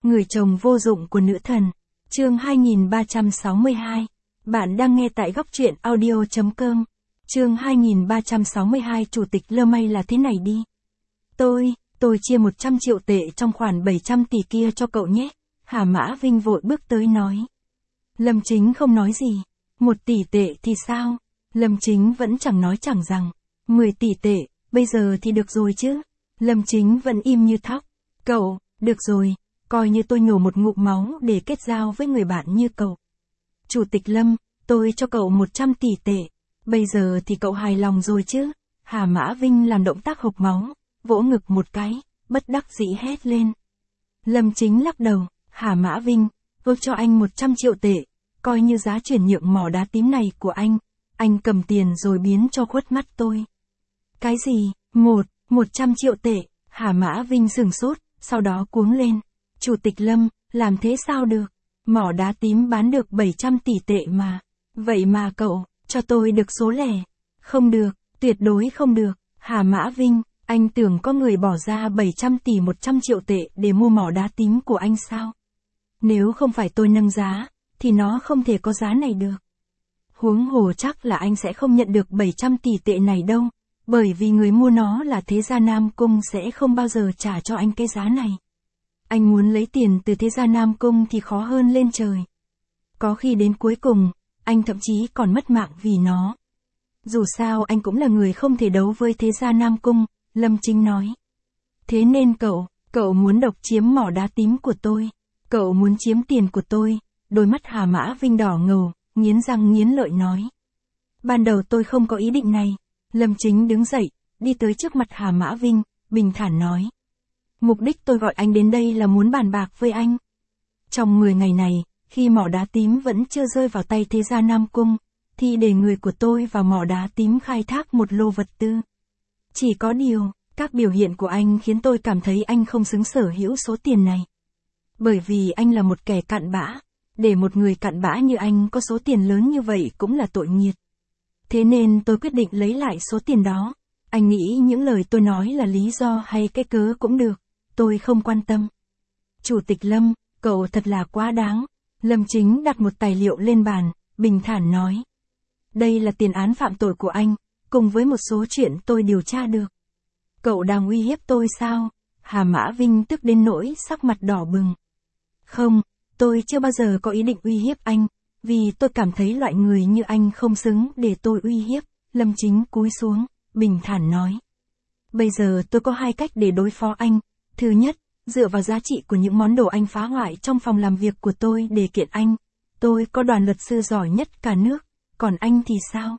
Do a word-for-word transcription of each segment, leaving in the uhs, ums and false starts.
Người chồng vô dụng của nữ thần. Chương hai nghìn ba trăm sáu mươi hai. Bạn đang nghe tại góc truyện audio chấm com. Chương hai nghìn ba trăm sáu mươi hai. Chủ tịch Lâm May là thế này đi. Tôi, tôi chia một trăm triệu tệ trong khoản bảy trăm tỷ kia cho cậu nhé. Hà Mã Vinh vội bước tới nói. Lâm Chính không nói gì. Một tỷ tệ thì sao? Lâm Chính vẫn chẳng nói chẳng rằng. Mười tỷ tệ, bây giờ thì được rồi chứ. Lâm Chính vẫn im như thóc. Cậu, được rồi, coi như tôi nhổ một ngụm máu để kết giao với người bạn như cậu. Chủ tịch Lâm, tôi cho cậu một trăm tỷ tệ. Bây giờ thì cậu hài lòng rồi chứ? Hà Mã Vinh làm động tác hộc máu, vỗ ngực một cái, bất đắc dĩ hét lên. Lâm Chính lắc đầu. Hà Mã Vinh, tôi cho anh một trăm triệu tệ, coi như giá chuyển nhượng mỏ đá tím này của anh. Anh cầm tiền rồi biến cho khuất mắt tôi. Cái gì? Một, một trăm triệu tệ. Hà Mã Vinh sửng sốt, sau đó cuống lên. Chủ tịch Lâm, làm thế sao được? Mỏ đá tím bán được bảy trăm tỷ tệ mà. Vậy mà cậu, cho tôi được số lẻ. Không được, tuyệt đối không được. Hà Mã Vinh, anh tưởng có người bỏ ra bảy trăm tỷ một trăm triệu tệ để mua mỏ đá tím của anh sao? Nếu không phải tôi nâng giá, thì nó không thể có giá này được. Huống hồ chắc là anh sẽ không nhận được bảy trăm tỷ tệ này đâu, bởi vì người mua nó là Thế Gia Nam Cung sẽ không bao giờ trả cho anh cái giá này. Anh muốn lấy tiền từ Thế Gia Nam Cung thì khó hơn lên trời. Có khi đến cuối cùng, anh thậm chí còn mất mạng vì nó. Dù sao anh cũng là người không thể đấu với Thế Gia Nam Cung, Lâm Chính nói. Thế nên cậu, cậu muốn độc chiếm mỏ đá tím của tôi. Cậu muốn chiếm tiền của tôi. Đôi mắt Hà Mã Vinh đỏ ngầu, nghiến răng nghiến lợi nói. Ban đầu tôi không có ý định này. Lâm Chính đứng dậy, đi tới trước mặt Hà Mã Vinh, bình thản nói. Mục đích tôi gọi anh đến đây là muốn bàn bạc với anh. Trong mười ngày này, khi mỏ đá tím vẫn chưa rơi vào tay Thế Gia Nam Cung, thì để người của tôi vào mỏ đá tím khai thác một lô vật tư. Chỉ có điều, các biểu hiện của anh khiến tôi cảm thấy anh không xứng sở hữu số tiền này. Bởi vì anh là một kẻ cặn bã. Để một người cặn bã như anh có số tiền lớn như vậy cũng là tội nghiệt. Thế nên tôi quyết định lấy lại số tiền đó. Anh nghĩ những lời tôi nói là lý do hay cái cớ cũng được. Tôi không quan tâm. Chủ tịch Lâm, cậu thật là quá đáng. Lâm Chính đặt một tài liệu lên bàn, bình thản nói. Đây là tiền án phạm tội của anh, cùng với một số chuyện tôi điều tra được. Cậu đang uy hiếp tôi sao? Hà Mã Vinh tức đến nỗi sắc mặt đỏ bừng. Không, tôi chưa bao giờ có ý định uy hiếp anh, vì tôi cảm thấy loại người như anh không xứng để tôi uy hiếp. Lâm Chính cúi xuống, bình thản nói. Bây giờ tôi có hai cách để đối phó anh. Thứ nhất, dựa vào giá trị của những món đồ anh phá hoại trong phòng làm việc của tôi để kiện anh. Tôi có đoàn luật sư giỏi nhất cả nước, còn anh thì sao?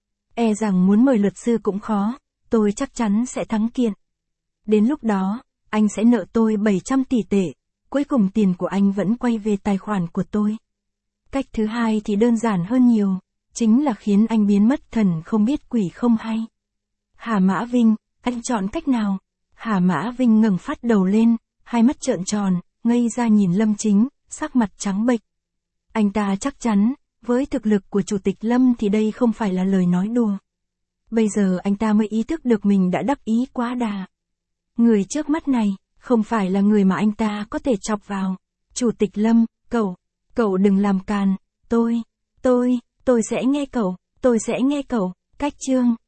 E rằng muốn mời luật sư cũng khó, tôi chắc chắn sẽ thắng kiện. Đến lúc đó, anh sẽ nợ tôi bảy trăm tỷ tệ, cuối cùng tiền của anh vẫn quay về tài khoản của tôi. Cách thứ hai thì đơn giản hơn nhiều, chính là khiến anh biến mất thần không biết quỷ không hay. Hà Mã Vinh, anh chọn cách nào? Hà Mã Vinh ngẩng phát đầu lên, hai mắt trợn tròn, ngây ra nhìn Lâm Chính, sắc mặt trắng bệch. Anh ta chắc chắn, với thực lực của Chủ tịch Lâm thì đây không phải là lời nói đùa. Bây giờ anh ta mới ý thức được mình đã đắc ý quá đà. Người trước mắt này, không phải là người mà anh ta có thể chọc vào. Chủ tịch Lâm, cậu, cậu đừng làm càn, tôi, tôi, tôi sẽ nghe cậu, tôi sẽ nghe cậu. Cách chương.